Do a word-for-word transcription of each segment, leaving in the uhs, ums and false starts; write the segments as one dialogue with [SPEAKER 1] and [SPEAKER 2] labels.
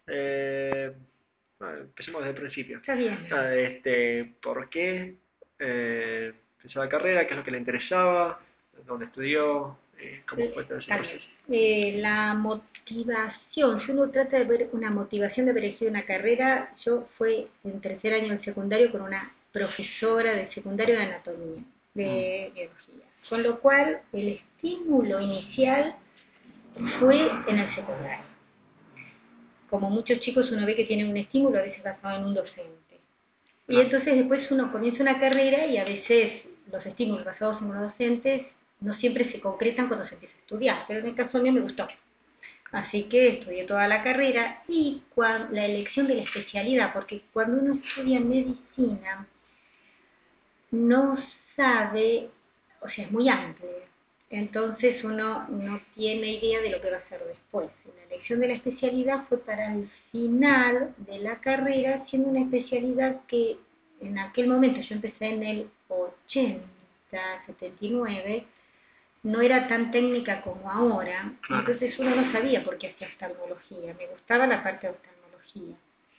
[SPEAKER 1] Eh, bueno, empecemos desde el principio.
[SPEAKER 2] Está bien.
[SPEAKER 1] Ah, este, ¿por qué eh, empezó la carrera? ¿Qué es lo que le interesaba? ¿Dónde estudió? Eh, ¿cómo
[SPEAKER 2] Eh,
[SPEAKER 1] fue todo ese
[SPEAKER 2] Está bien.
[SPEAKER 1] proceso?
[SPEAKER 2] Eh, la motivación, si uno trata de ver una motivación de haber elegido una carrera, yo fue en tercer año del secundario con una profesora del secundario de anatomía,
[SPEAKER 1] Mm,
[SPEAKER 2] de biología. Con lo cual, el estímulo inicial fue en el secundario. Como muchos chicos uno ve que tienen un estímulo a veces basado en un docente. Y
[SPEAKER 1] claro.
[SPEAKER 2] entonces después uno comienza una carrera y a veces los estímulos basados en los docentes no siempre se concretan cuando se empieza a estudiar, pero en el caso mío me gustó. Así que estudié toda la carrera y cuando, la elección de la especialidad, porque cuando uno estudia medicina no sabe, o sea, es muy amplio, entonces uno no tiene idea de lo que va a hacer después. La elección de la especialidad fue para el final de la carrera, siendo una especialidad que en aquel momento, yo empecé en el ochenta, setenta y nueve, no era tan técnica como ahora,
[SPEAKER 1] Claro.
[SPEAKER 2] entonces uno no sabía por qué hacía oftalmología, me gustaba la parte de oftalmología,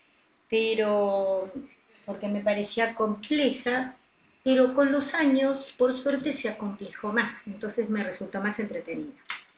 [SPEAKER 2] pero porque me parecía compleja, pero con los años, por suerte, se acomplejó más, entonces me resultó más entretenida.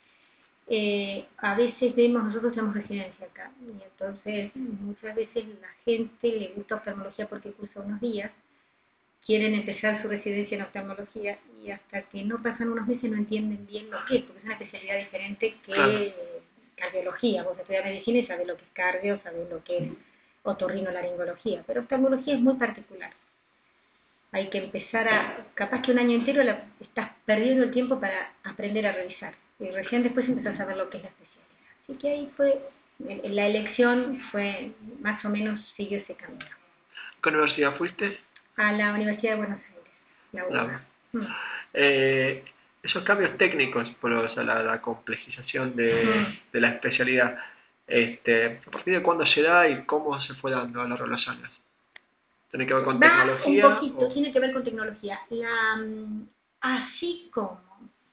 [SPEAKER 2] Eh, a veces vemos, nosotros tenemos residencia acá, y entonces muchas veces la gente le gusta oftalmología porque cursa unos días, quieren empezar su residencia en oftalmología y hasta que no pasan unos meses no entienden bien lo que es, porque es una especialidad diferente
[SPEAKER 1] Claro.
[SPEAKER 2] que eh, cardiología. Vos estudias medicina y sabés lo que es cardio, sabés lo que es otorrinolaringología, pero oftalmología es muy particular. Hay que empezar a, capaz que un año entero la, estás perdiendo el tiempo para aprender a revisar y recién después empezás a ver lo que es la especialidad. Así que ahí fue, la elección fue más o menos siguió ese camino.
[SPEAKER 1] ¿Qué universidad fuiste?
[SPEAKER 2] A la Universidad de Buenos Aires, la
[SPEAKER 1] La-
[SPEAKER 2] U B A. Mm.
[SPEAKER 1] Eh, esos cambios técnicos, por, o sea, la, la complejización de,
[SPEAKER 2] Mm.
[SPEAKER 1] de la especialidad, este, ¿a partir de cuándo se da y cómo se fue dando a lo largo de los años? ¿Tiene que ver con
[SPEAKER 2] Va un
[SPEAKER 1] tecnología
[SPEAKER 2] poquito,
[SPEAKER 1] o...?
[SPEAKER 2] tiene que ver con tecnología. La, mm, así como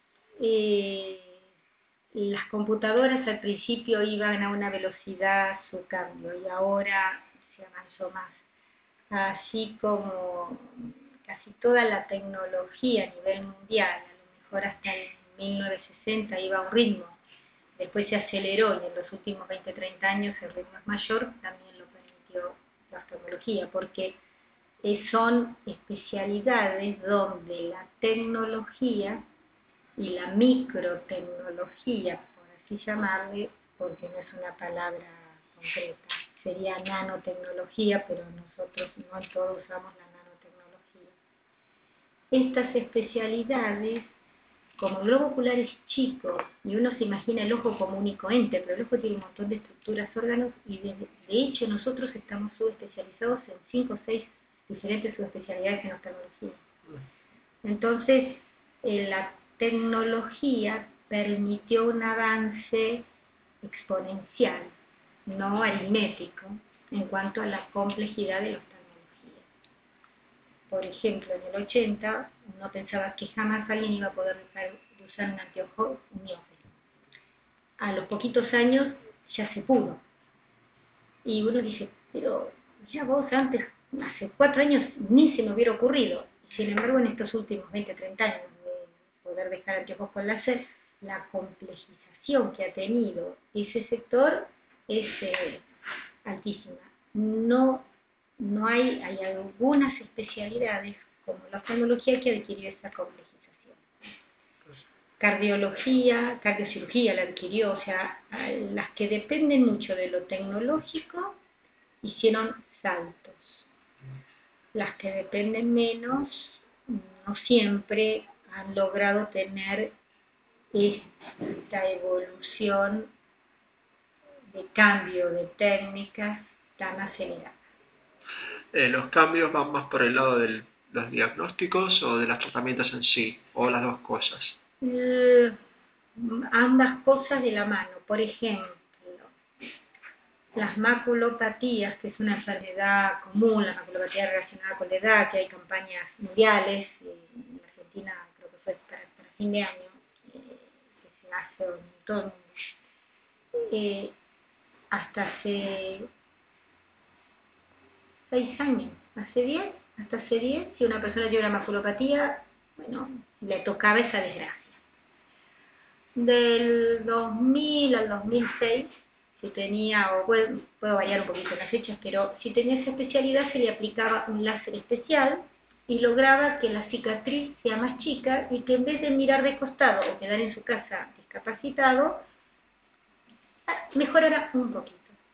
[SPEAKER 2] eh, las computadoras al principio iban a una velocidad su cambio y ahora se avanzó más. Así como casi toda la tecnología a nivel mundial, a lo mejor hasta el mil novecientos sesenta iba a un ritmo, después se aceleró y en los últimos veinte treinta años el ritmo es mayor, también lo permitió la oftalmología, porque eh, son especialidades donde la tecnología y la microtecnología, por así llamarle, porque no es una palabra concreta, sería nanotecnología, pero nosotros no todos usamos la nanotecnología. Estas especialidades, como el globo ocular es chico y uno se imagina el ojo como único ente, pero el ojo tiene un montón de estructuras, órganos y de, de hecho nosotros estamos subespecializados en cinco o seis diferentes subespecialidades en oftalmología. Entonces, eh, la tecnología permitió un avance exponencial, no aritmético, en cuanto a la complejidad de la oftalmología. Por ejemplo, en el ochenta uno pensaba que jamás alguien iba a poder dejar de usar un anteojo miope. A los poquitos años ya se pudo. Y uno dice, pero ya vos antes, hace cuatro años, ni se me hubiera ocurrido. Sin embargo, en estos últimos veinte, treinta años de poder dejar anteojos con láser, la complejización que ha tenido ese sector es eh, altísima. No, no hay, hay algunas especialidades, como la oftalmología, que adquirió esa complejización. Cardiología, cardiocirugía la adquirió, o sea, las que dependen mucho de lo tecnológico hicieron saltos. Las que dependen menos no siempre han logrado tener esta evolución de cambio de técnicas tan acelerada.
[SPEAKER 1] Eh, ¿los cambios van más por el lado de los diagnósticos o de los tratamientos en sí? ¿O las dos cosas?
[SPEAKER 2] Eh, ambas cosas de la mano. Por ejemplo, las maculopatías, que es una enfermedad común, la maculopatía relacionada con la edad, que hay campañas mundiales, en Argentina creo que fue para, para fin de año, eh, que se hace en todo el mundo. Eh, hasta hace seis años, hace diez, hasta hace diez, si una persona tiene una maculopatía, bueno, le tocaba esa desgracia. Del dos mil al dos mil seis, si tenía, o puedo, puedo variar un poquito las fechas, pero si tenía esa especialidad se le aplicaba un láser especial y lograba que la cicatriz sea más chica y que en vez de mirar de costado o quedar en su casa discapacitado, mejorara un poquito.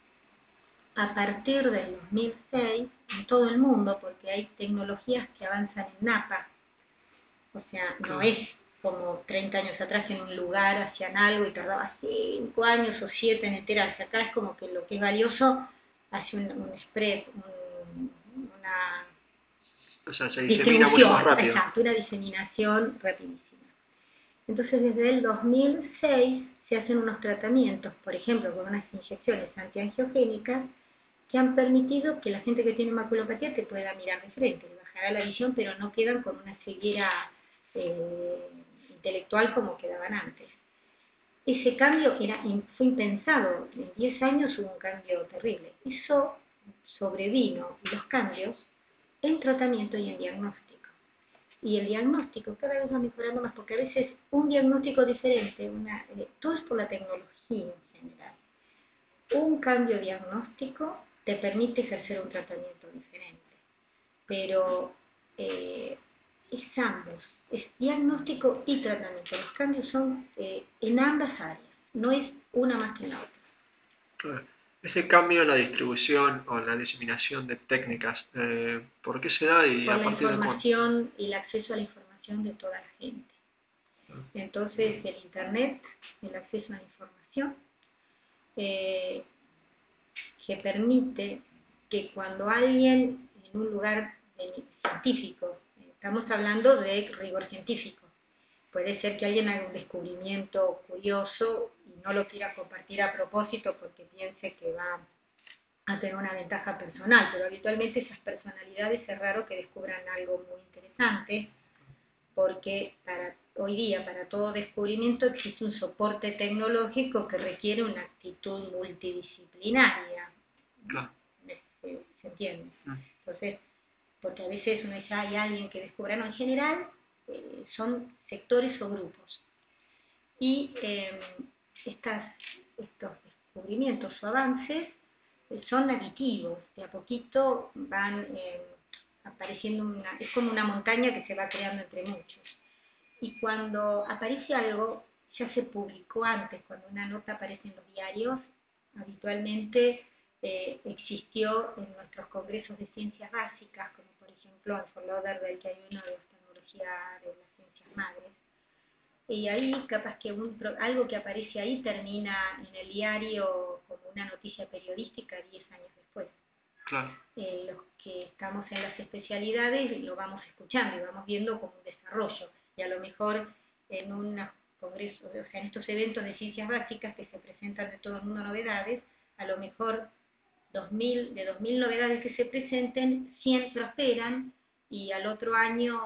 [SPEAKER 2] A partir del dos mil seis, en todo el mundo, porque hay tecnologías que avanzan en napa, o sea, no es como treinta años atrás que en un lugar hacían algo y tardaba cinco años o siete en enterarse. Acá es como que lo que es valioso hace un, un spread, un, una
[SPEAKER 1] O sea, se disemina mucho más
[SPEAKER 2] distribución,
[SPEAKER 1] rápido.
[SPEAKER 2] exacto, una diseminación rapidísima. Entonces, desde el dos mil seis se hacen unos tratamientos, por ejemplo, con unas inyecciones antiangiogénicas, que han permitido que la gente que tiene maculopatía te pueda mirar de frente, le bajará la visión, pero no quedan con una ceguera eh, intelectual como quedaban antes. Ese cambio era, fue impensado, en diez años hubo un cambio terrible. Eso sobrevino, los cambios, en tratamiento y en diagnóstico. Y el diagnóstico cada vez va mejorando más, porque a veces un diagnóstico diferente, una, eh, todo es por la tecnología en general. Un cambio diagnóstico te permite ejercer un tratamiento diferente, pero eh, es ambos, es diagnóstico y tratamiento. Los cambios son eh, en ambas áreas, no es una más que la otra.
[SPEAKER 1] Claro. Ese cambio en la distribución o en la diseminación de técnicas, eh, ¿por qué se da y
[SPEAKER 2] Por
[SPEAKER 1] a
[SPEAKER 2] la
[SPEAKER 1] partir de cuándo?
[SPEAKER 2] información y el acceso a la información de toda la gente. Entonces, el Internet, el acceso a la información, eh, que permite que cuando alguien en un lugar científico, estamos hablando de rigor científico, puede ser que alguien haga un descubrimiento curioso y no lo quiera compartir a propósito porque piense que va a tener una ventaja personal, pero habitualmente esas personalidades es raro que descubran algo muy interesante, porque para, hoy día para todo descubrimiento existe un soporte tecnológico que requiere una actitud multidisciplinaria.
[SPEAKER 1] Claro.
[SPEAKER 2] ¿Se, se entiende? Entonces, porque a veces uno dice, hay alguien que descubra, no, en general eh, son sectores o grupos. Y eh, estas, estos descubrimientos o avances eh, son aditivos, de a poquito van eh, apareciendo, una, es como una montaña que se va creando entre muchos. Y cuando aparece algo, ya se publicó antes, cuando una nota aparece en los diarios, habitualmente eh, existió en nuestros congresos de ciencias básicas, como por ejemplo en Fort Lauderdale, que hay uno de tecnología de las ciencias madres, y ahí capaz que un, algo que aparece ahí termina en el diario como una noticia periodística diez años después.
[SPEAKER 1] Claro.
[SPEAKER 2] Eh, los que estamos en las especialidades lo vamos escuchando y vamos viendo como un desarrollo, y a lo mejor en un congreso, o sea, en estos eventos de ciencias básicas que se presentan de todo el mundo novedades, a lo mejor dos mil, de dos mil novedades que se presenten, cien prosperan y al otro año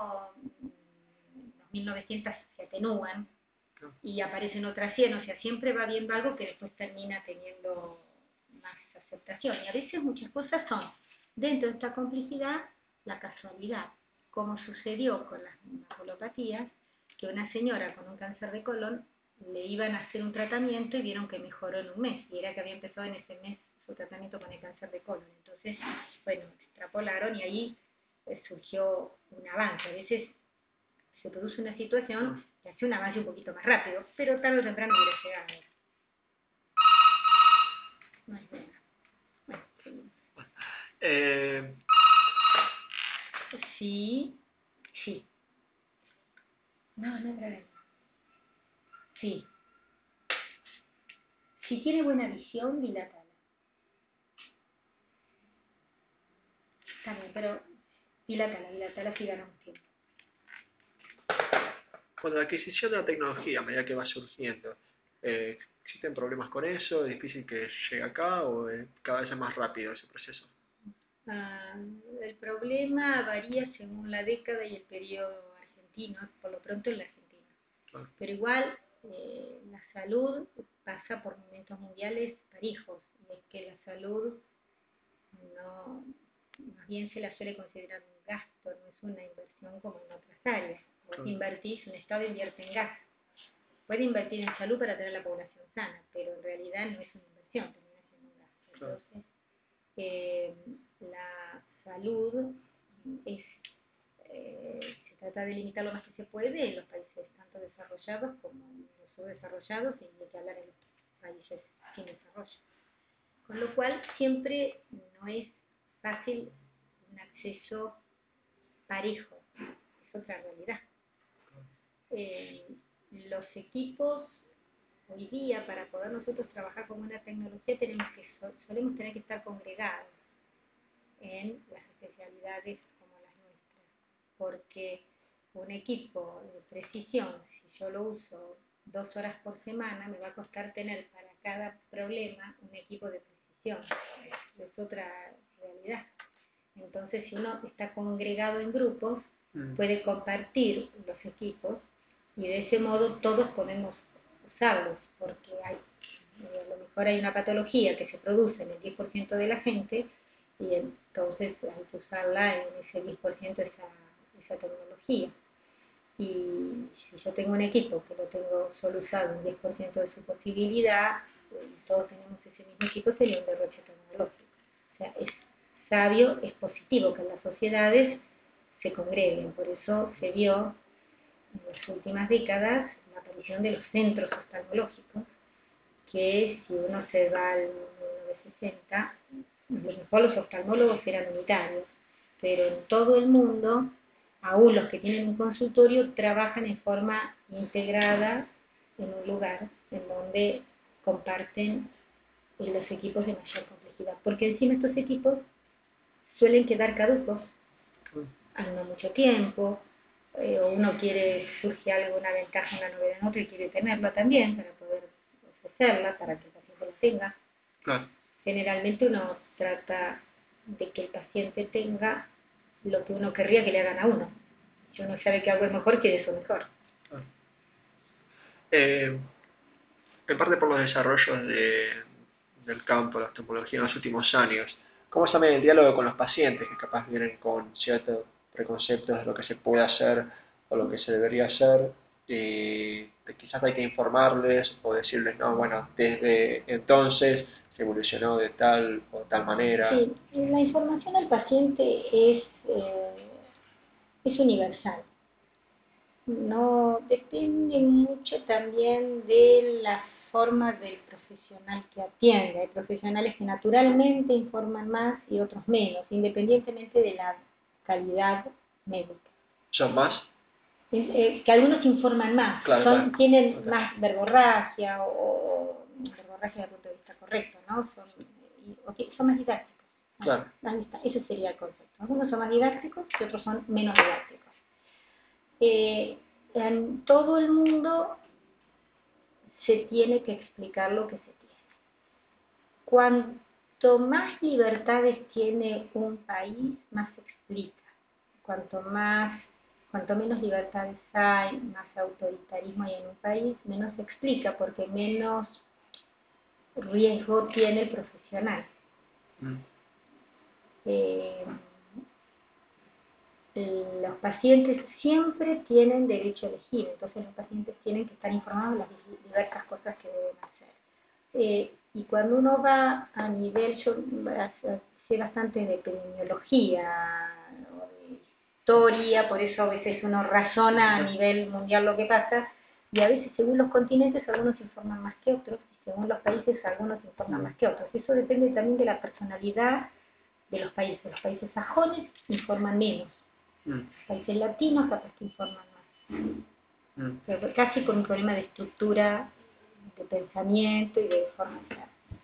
[SPEAKER 2] dos mil novecientos se atenúan y aparecen otras cien, o sea, siempre va viendo algo que después termina teniendo más aceptación. Y a veces muchas cosas son, dentro de esta complejidad, la casualidad, como sucedió con las maculopatías, que una señora con un cáncer de colon le iban a hacer un tratamiento y vieron que mejoró en un mes, y era que había empezado en ese mes su tratamiento con el cáncer de colon. Entonces, bueno, extrapolaron y ahí eh, surgió un avance. A veces se produce una situación que hace un avance un poquito más rápido, pero tarde o temprano hubiera llegado. No es buena. Bueno,
[SPEAKER 1] Eh,
[SPEAKER 2] sí, sí. No, no hay problema. Sí. Si tiene buena visión, dilátala. Está bien, pero dilátala, dilátala si ganamos tiempo.
[SPEAKER 1] Bueno, la adquisición de la tecnología, a medida que va surgiendo, eh, ¿existen problemas con eso? ¿Es difícil que llegue acá o eh, cada vez es más rápido ese proceso?
[SPEAKER 2] Ah, el problema varía según la década y el periodo argentino, por lo pronto en la Argentina. Claro. Pero igual eh, la salud pasa por momentos mundiales parijos. salud no, más bien se la suele considerar un gasto, no es una inversión como en otras áreas. Vos
[SPEAKER 1] Claro.
[SPEAKER 2] invertís, un Estado invierte en gasto. Puede invertir en salud para tener la población sana, pero en realidad no es una inversión, termina siendo un gasto.
[SPEAKER 1] Claro.
[SPEAKER 2] Entonces, eh, la salud es, eh, se trata de limitar lo más que se puede en los países tanto desarrollados como en los subdesarrollados, y hay que hablar en los países sin desarrollo. Con lo cual, siempre no es fácil un acceso parejo, es otra realidad. Eh, los equipos hoy día, para poder nosotros trabajar con una tecnología, tenemos que solemos tener que estar congregados en las especialidades como las nuestras, porque un equipo de precisión, si yo lo uso dos horas por semana, me va a costar tener para cada problema un equipo de precisión. Es otra realidad. Entonces, si uno está congregado en grupos, mm. puede compartir los equipos y de ese modo todos podemos usarlos, porque hay, eh, a lo mejor hay una patología que se produce en el diez por ciento de la gente y entonces hay que usarla en ese diez por ciento esa, esa tecnología. Y si yo tengo un equipo que lo tengo solo usado en diez por ciento de su posibilidad, y todos tenemos ese mismo equipo, sería un derroche tecnológico. O sea, es sabio, es positivo que en las sociedades se congreguen. Por eso se vio en las últimas décadas la aparición de los centros oftalmológicos, que si uno se va al mil novecientos sesenta, a lo mejor los oftalmólogos eran unitarios, pero en todo el mundo, aún los que tienen un consultorio, trabajan en forma integrada en un lugar en donde comparten los equipos de mayor complejidad, porque encima estos equipos suelen quedar caducos al no mucho tiempo, eh, o uno quiere, surge alguna ventaja, una novedad en otro y quiere tenerla también para poder ofrecerla, para que el paciente la tenga.
[SPEAKER 1] Claro.
[SPEAKER 2] Generalmente uno trata de que el paciente tenga lo que uno querría que le hagan a uno. Si uno sabe que algo es mejor, quiere eso mejor.
[SPEAKER 1] Claro. Eh, en parte por los desarrollos de, del campo de la oftalmología en los últimos años, ¿cómo es también el diálogo con los pacientes que capaz vienen con ciertos preconceptos de lo que se puede hacer o lo que se debería hacer? Y quizás hay que informarles o decirles, no, bueno, desde entonces se evolucionó de tal o tal manera.
[SPEAKER 2] Sí, la información al paciente es, eh, es universal. No, depende mucho también de la forma del profesional que atiende. Hay profesionales que naturalmente informan más y otros menos, independientemente de la calidad médica.
[SPEAKER 1] ¿Son más?
[SPEAKER 2] Eh, que algunos informan más,
[SPEAKER 1] claro,
[SPEAKER 2] son,
[SPEAKER 1] claro.
[SPEAKER 2] tienen
[SPEAKER 1] Okay.
[SPEAKER 2] más verborragia o, o verborragia desde el punto de vista correcto, ¿no? Son, okay, son más didácticos.
[SPEAKER 1] Claro.
[SPEAKER 2] Ahí está, ese sería el concepto. Algunos son más didácticos y otros son menos didácticos. Eh, en todo el mundo se tiene que explicar lo que se tiene. Cuanto más libertades tiene un país, más se explica. Cuanto más, cuanto menos libertades hay, más autoritarismo hay en un país, menos se explica, porque menos riesgo tiene el profesional. Mm. Eh, los pacientes siempre tienen derecho a elegir, entonces los pacientes tienen que estar informados de las diversas cosas que deben hacer. Eh, y cuando uno va a nivel, yo sé bastante de epidemiología o de historia, por eso a veces uno razona a nivel mundial lo que pasa, y a veces según los continentes algunos informan más que otros, y según los países algunos informan más que otros. Eso depende también de la personalidad de los países. Los países sajones informan menos. Mm. Países latinos capaz que informan más. Mm. Pero casi con un problema de estructura, de pensamiento y de formación.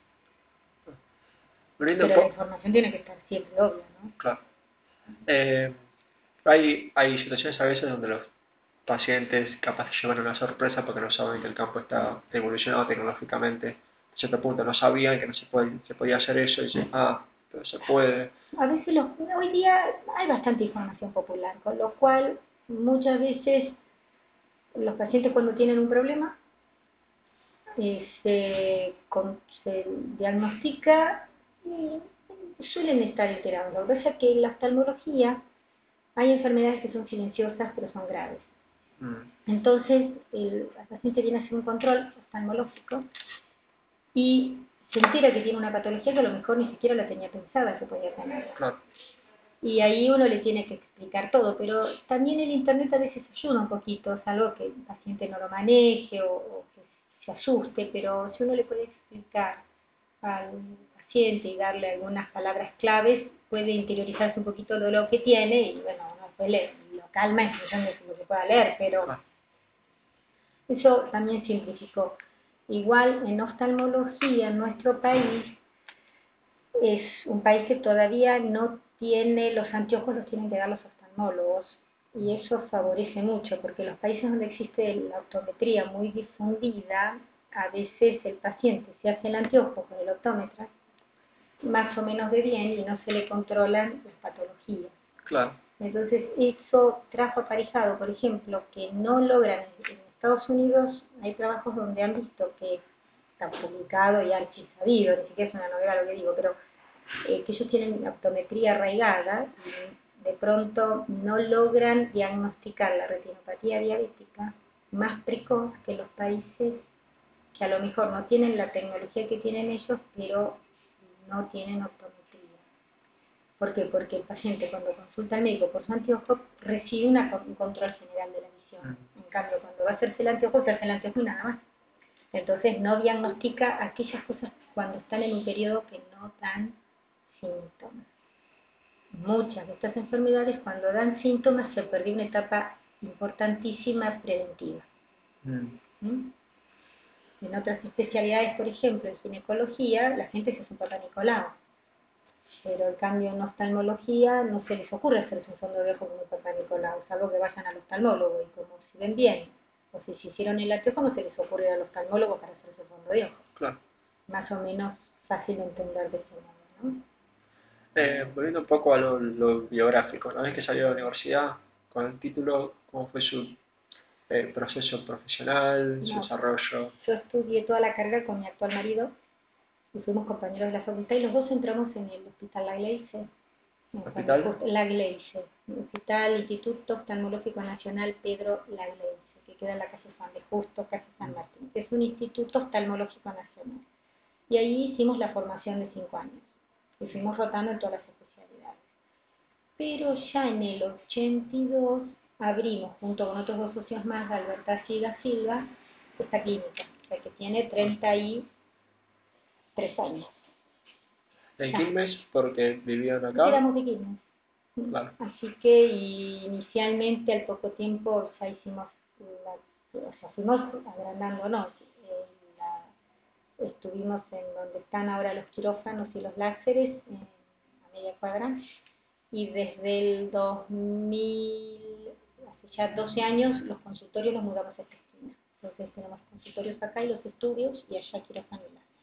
[SPEAKER 2] Pero la información tiene que estar siempre obvia, ¿no?
[SPEAKER 1] Claro. Eh, hay, hay situaciones a veces donde los pacientes capaz llevan una sorpresa porque no saben que el campo está evolucionado tecnológicamente. A cierto punto no sabían que no se, puede, se podía hacer eso y dicen, ah, pero se puede.
[SPEAKER 2] A veces los, hoy día hay bastante información popular, con lo cual muchas veces los pacientes cuando tienen un problema eh, se, con, se diagnostica Y suelen estar alterados. Lo que pasa es que en la oftalmología hay enfermedades que son silenciosas pero son graves.
[SPEAKER 1] Mm,
[SPEAKER 2] Entonces, el paciente viene a hacer un control oftalmológico y se entera que tiene una patología que a lo mejor ni siquiera la tenía pensada que podía tener.
[SPEAKER 1] claro,
[SPEAKER 2] Y ahí uno le tiene que explicar todo, pero también el internet a veces ayuda un poquito, salvo que el paciente no lo maneje o, o que se asuste, pero si uno le puede explicar al paciente y darle algunas palabras claves, puede interiorizarse un poquito de lo que tiene y bueno, uno después le, lo calma en función de lo que pueda leer, pero
[SPEAKER 1] claro.
[SPEAKER 2] eso también simplificó. Igual en oftalmología en nuestro país es un país que todavía no tiene, los anteojos los tienen que dar los oftalmólogos y eso favorece mucho porque los países donde existe la optometría muy difundida, a veces el paciente se hace el anteojo con el optómetra más o menos de bien y no se le controlan las patologías.
[SPEAKER 1] Claro.
[SPEAKER 2] Entonces eso trajo aparejado, por ejemplo, que no logran, en Estados Unidos hay trabajos donde han visto que está publicado y archisabido, ni siquiera es una novela lo que digo, pero eh, que ellos tienen optometría arraigada y de pronto no logran diagnosticar la retinopatía diabética más precoz que los países que a lo mejor no tienen la tecnología que tienen ellos, pero no tienen optometría. ¿Por qué? Porque el paciente cuando consulta al médico por su anteojo recibe una, un control general de la visión.
[SPEAKER 1] Mm,
[SPEAKER 2] En cambio, cuando va a hacerse el anteojo, se hace el anteojo y nada más. Entonces no diagnostica aquellas cosas cuando están en un periodo que no dan síntomas. Muchas de estas enfermedades cuando dan síntomas se perdió una etapa importantísima preventiva.
[SPEAKER 1] mm,
[SPEAKER 2] ¿Mm? En otras especialidades, por ejemplo, en ginecología, la gente se hace un papá Nicolau, pero en cambio en oftalmología no se les ocurre hacerse un fondo de ojo con un papá Nicolau, salvo que vayan al oftalmólogo y como si ven bien, o si se hicieron el anteojo no se les ocurre ir al oftalmólogo para hacerse un fondo de ojo.
[SPEAKER 1] claro.
[SPEAKER 2] Más o menos fácil de entender de ese modo, ¿no?
[SPEAKER 1] Eh, volviendo un poco a lo, lo biográfico, una vez que salió de la universidad con el título, ¿cómo fue su eh, proceso profesional, su
[SPEAKER 2] No,
[SPEAKER 1] desarrollo?
[SPEAKER 2] yo estudié toda la carrera con mi actual marido y fuimos compañeros de la facultad y los dos entramos en el hospital La Gleice, cuando
[SPEAKER 1] ¿Hospital?
[SPEAKER 2] justo, La Gleice, Hospital Instituto Oftalmológico Nacional Pedro La Gleice, que queda en la calle San de Justo, casi San
[SPEAKER 1] Mm,
[SPEAKER 2] Martín, que es un instituto oftalmológico nacional. Y ahí hicimos la formación de cinco años y fuimos rotando en todas las especialidades. Pero ya en el ochenta y dos abrimos, junto con otros dos socios más, Alberta Siga Silva, esta clínica, la que tiene treinta y tres años.
[SPEAKER 1] en
[SPEAKER 2] Ya,
[SPEAKER 1] Quilmes, porque vivían
[SPEAKER 2] porque
[SPEAKER 1] acá,
[SPEAKER 2] éramos de Quilmes.
[SPEAKER 1] claro.
[SPEAKER 2] Así que inicialmente al poco tiempo ya hicimos, la, o sea, fuimos agrandándonos. Eh, la, estuvimos en donde están ahora los quirófanos y los láseres, en, a media cuadra, y desde el dos mil, hace ya doce años, los consultorios los mudamos a esta esquina. Entonces tenemos consultorios acá y los estudios, y allá quirófano y láser.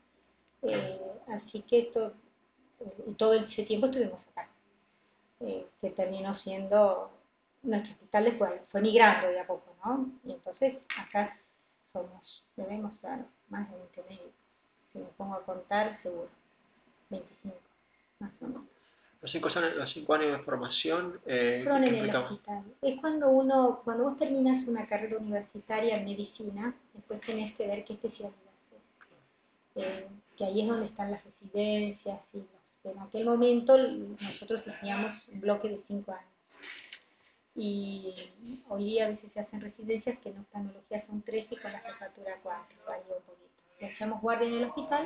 [SPEAKER 2] Eh, así que to, eh, todo ese tiempo estuvimos acá. Eh, que terminó siendo nuestro hospital después, fue migrando de a poco, ¿no? Y entonces acá somos, debemos dar más de veinte médicos. Si me pongo a contar, seguro, veinticinco, más o menos.
[SPEAKER 1] Los cinco, años- los cinco años de formación, eh, ¿qué,
[SPEAKER 2] Fueron
[SPEAKER 1] qué
[SPEAKER 2] en el
[SPEAKER 1] implicaban?
[SPEAKER 2] hospital. Es cuando uno, cuando vos terminas una carrera universitaria en medicina, después tenés que ver qué especialidad haces. Eh, que ahí es donde están las residencias y los, en aquel momento nosotros teníamos un bloque de cinco años. Y hoy día a veces se hacen residencias que en oftalmología son tres y con la jefatura cuatro, varía un poquito. Le echamos guardia en el hospital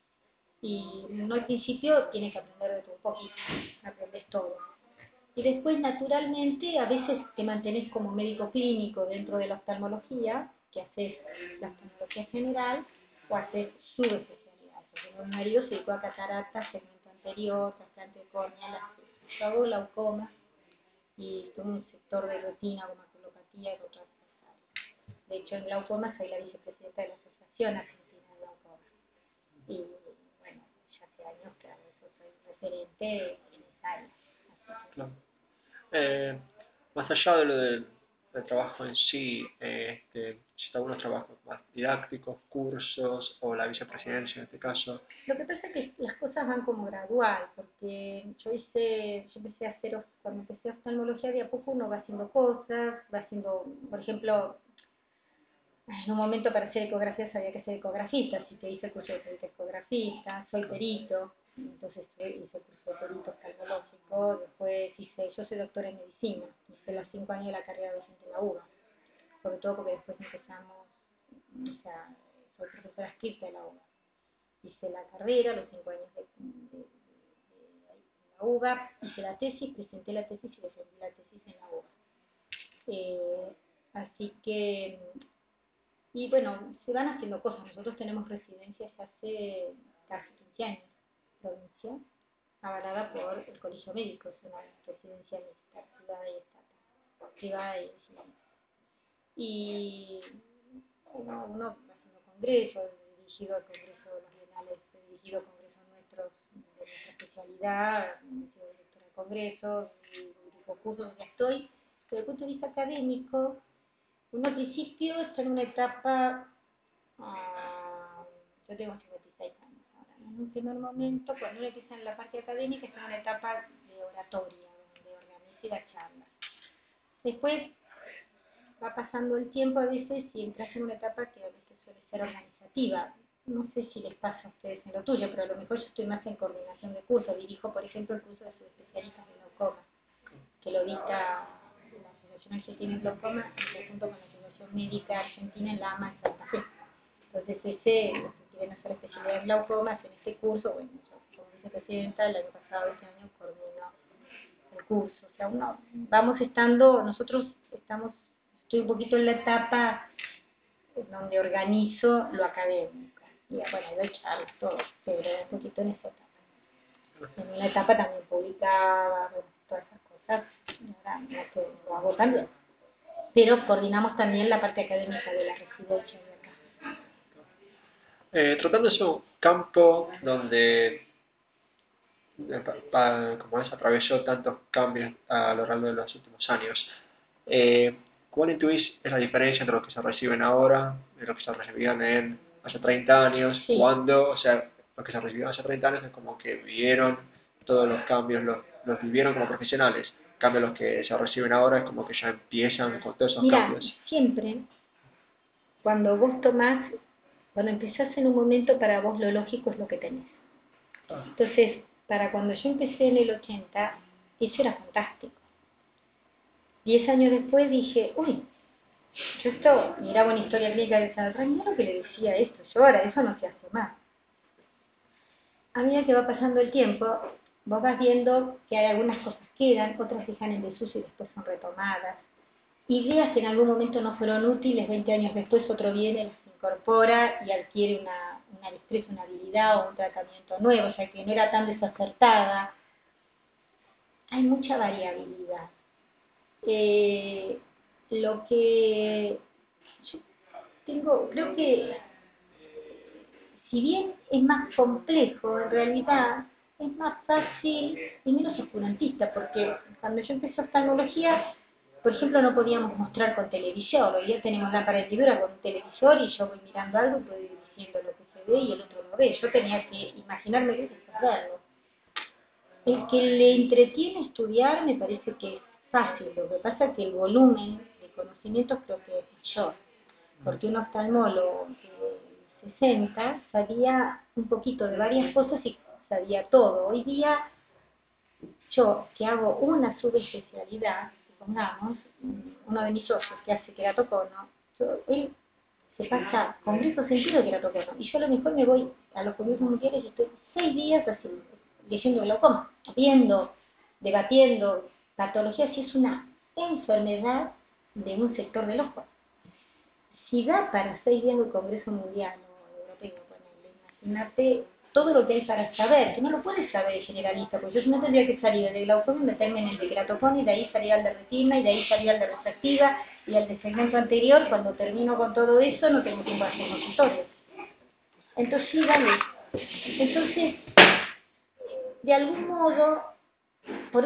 [SPEAKER 2] y uno al principio tiene que aprender de todo un poquito, aprendes todo. Y después naturalmente a veces te mantenés como médico clínico dentro de la oftalmología, que haces la oftalmología general o haces subespecialidad. Porque mi marido se dedicó a cataratas, segmento anterior, trasplante de córnea, yo hago glaucoma y todo un sector de retina o maculopatía y otras áreas. De hecho, en glaucoma soy la vicepresidenta de la Asociación Argentina de Glaucoma. Y bueno, ya hace años que eso soy referente en esa área.
[SPEAKER 1] Claro. Eh, Más allá de lo de el trabajo en sí, eh, este, si algunos trabajos más didácticos, cursos o la vicepresidencia en este caso.
[SPEAKER 2] Lo que pasa es que las cosas van como gradual, porque yo hice, yo empecé a hacer, cuando empecé oftalmología, de a poco uno va haciendo cosas, va haciendo, por ejemplo, en un momento para hacer ecografías había que ser ecografista, así que hice curso de perito ecografista, soy perito, entonces hice curso de perito oftalmológico, después hice, yo soy doctora en medicina, hice los cinco años de la carrera docente en la U B A, sobre todo porque después empezamos, o sea, soy profesora adscrita de la U B A. Hice la carrera, los cinco años de, de, de, de la U B A, hice la tesis, presenté la tesis y defendí la tesis en la U B A. Eh, así que, y bueno, se van haciendo cosas. Nosotros tenemos residencias hace casi quince años, provincia, avalada por el Colegio Médico, es una residencia mixta, privada y estatal, privada y nacional. Y uno, uno va haciendo congresos, he dirigido el Congreso de los Bienales, he dirigido congresos nuestros de nuestra especialidad, he sido directora de congresos, y dirijo cursos, ya estoy. Desde el punto de vista académico, uno al principio está en una etapa, uh, yo tengo cincuenta y seis años ahora, ¿no? En un primer momento, cuando uno empieza en la parte académica, está en una etapa de oratoria, donde organiza y da charlas. Después va pasando el tiempo a veces y entras en una etapa que a veces suele ser organizativa. No sé si les pasa a ustedes en lo tuyo, pero a lo mejor yo estoy más en coordinación de cursos. Dirijo, por ejemplo, el curso de subespecialistas de glaucoma, que lo dicta la Asociación Argentina de Glaucoma en conjunto con la Asociación Médica Argentina en la AMA en Santa Fe. Entonces, ese, los que quieren hacer especialidad en glaucoma en este curso, bueno, yo como vicepresidenta el año pasado, este año, coordino el curso. O sea, uno, vamos estando, nosotros estamos, estoy un poquito en la etapa donde organizo lo académico. Y bueno, doy charlas, todo, pero un poquito en esa etapa. En una etapa también publicaba, bueno, todas esas cosas, y ahora no, que lo hago también. Pero coordinamos también la parte académica de la residencia de acá.
[SPEAKER 1] Eh, tratando de un campo donde, eh, pa, pa, como es, atravesó tantos cambios a lo largo de los últimos años, eh, ¿cuál intuís es la diferencia entre lo que se reciben ahora y lo que se recibían en hace treinta años?
[SPEAKER 2] Sí.
[SPEAKER 1] Cuando, o sea, lo que se recibieron hace treinta años es como que vieron todos los cambios, los, los vivieron como profesionales. En cambio, los que se reciben ahora es como que ya empiezan con todos esos
[SPEAKER 2] Mira,
[SPEAKER 1] cambios.
[SPEAKER 2] siempre, cuando vos tomás, cuando empezás en un momento, para vos lo lógico es lo que tenés.
[SPEAKER 1] Ah,
[SPEAKER 2] Entonces, para cuando yo empecé en el ochenta, eso era fantástico. Diez años después dije, uy, yo esto, miraba una historia clínica de San Juan, mira lo que le decía esto, yo ahora, eso no se hace más. A medida que va pasando el tiempo, vos vas viendo que hay algunas cosas que quedan, otras dejan en desuso y después son retomadas. Ideas que en algún momento no fueron útiles, veinte años después otro viene, las incorpora y adquiere una, una destreza, una habilidad o un tratamiento nuevo, o sea que no era tan desacertada. Hay mucha variabilidad. Eh, lo que yo tengo, creo que si bien es más complejo, en realidad es más fácil y menos oscurantista, porque cuando yo empecé oftalmología, por ejemplo, no podíamos mostrar con televisor. Hoy día tenemos la paratidura con un televisor y yo voy mirando algo y puedo ir diciendo lo que se ve y el otro lo ve. Yo tenía que imaginarme que es verlo. El que le entretiene estudiar me parece que es fácil, lo que pasa es que el volumen de conocimientos creo que es mayor, porque un oftalmólogo de sesenta sabía un poquito de varias cosas y sabía todo. Hoy día yo que hago una subespecialidad, supongamos, uno de mis socios que hace queratocono, yo, él se pasa congresos enteros de queratocono y yo a lo mejor me voy a los congresos mundiales y estoy seis días así, leyendo glaucoma, viendo, debatiendo patologías, si es una enfermedad de un sector del ojo. Si da para seis días del Congreso Mundial o Europeo, bueno, imagínate todo lo que hay para saber, que no lo puedes saber de generalista, porque yo si no tendría que salir del glaucoma y meterme en el de queratocono y de ahí salir al de retina y de ahí salir al de refractiva y al de segmento anterior. Cuando termino con todo eso no tengo tiempo de hacer consultorios. Entonces, sí, vale. Entonces, de algún modo, por,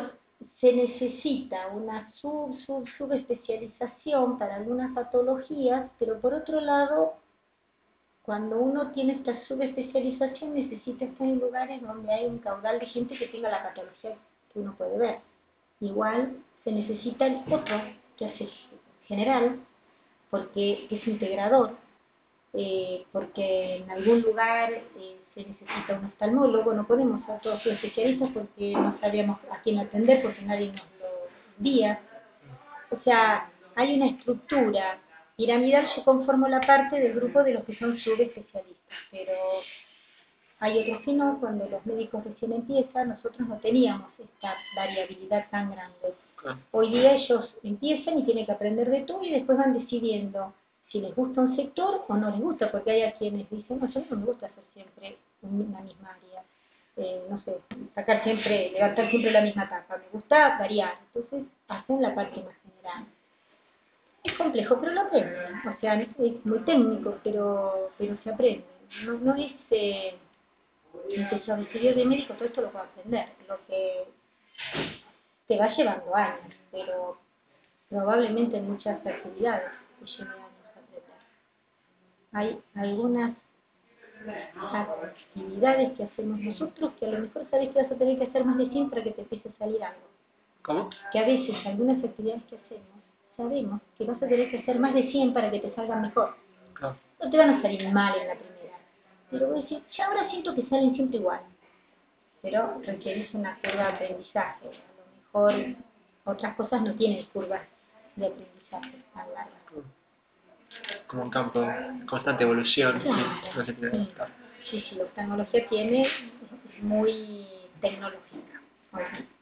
[SPEAKER 2] se necesita una sub, sub, subespecialización para algunas patologías, pero por otro lado, cuando uno tiene esta subespecialización, necesita estar en lugares donde hay un caudal de gente que tenga la patología que uno puede ver. Igual se necesita el otro, que hace general, porque es integrador, eh, porque en algún lugar eh, se necesita un oftalmólogo, no podemos ser todos especialistas porque no sabíamos a quién atender, porque nadie nos lo envía. O sea, hay una estructura piramidal. Yo conformo la parte del grupo de los que son subespecialistas, pero hay otros que no. Cuando los médicos recién empiezan, nosotros no teníamos esta variabilidad tan grande. Hoy día ellos empiezan y tienen que aprender de todo y después van decidiendo si les gusta un sector o no les gusta, porque hay a quienes dicen, no, yo no me gusta hacer siempre una misma área, eh, no sé, sacar siempre, levantar siempre la misma tapa, me gusta variar, entonces hacen la parte más general. Es complejo, pero lo aprenden, o sea, es muy técnico, pero, pero se aprende. No, no es eh, que se estudió de médico, todo esto lo puedo aprender, lo que te va llevando años, pero probablemente en muchas actividades te lleve años aprender. Hay algunas actividades que hacemos nosotros que a lo mejor sabes que vas a tener que hacer más de cien para que te empiece a salir algo.
[SPEAKER 1] ¿Cómo?
[SPEAKER 2] Que a veces algunas actividades que hacemos, sabemos que vas a tener que hacer más de cien para que te salgan mejor.
[SPEAKER 1] Claro.
[SPEAKER 2] No te van a salir mal en la primera, pero voy a decir, ya ahora siento que salen siempre igual, pero requieres una curva de aprendizaje. A lo mejor otras cosas no tienen curvas de aprendizaje tan largas.
[SPEAKER 1] Como un campo de constante evolución.
[SPEAKER 2] Sí,
[SPEAKER 1] No se tiene
[SPEAKER 2] sí, sí, sí, la oftalmología tiene, es muy tecnológica.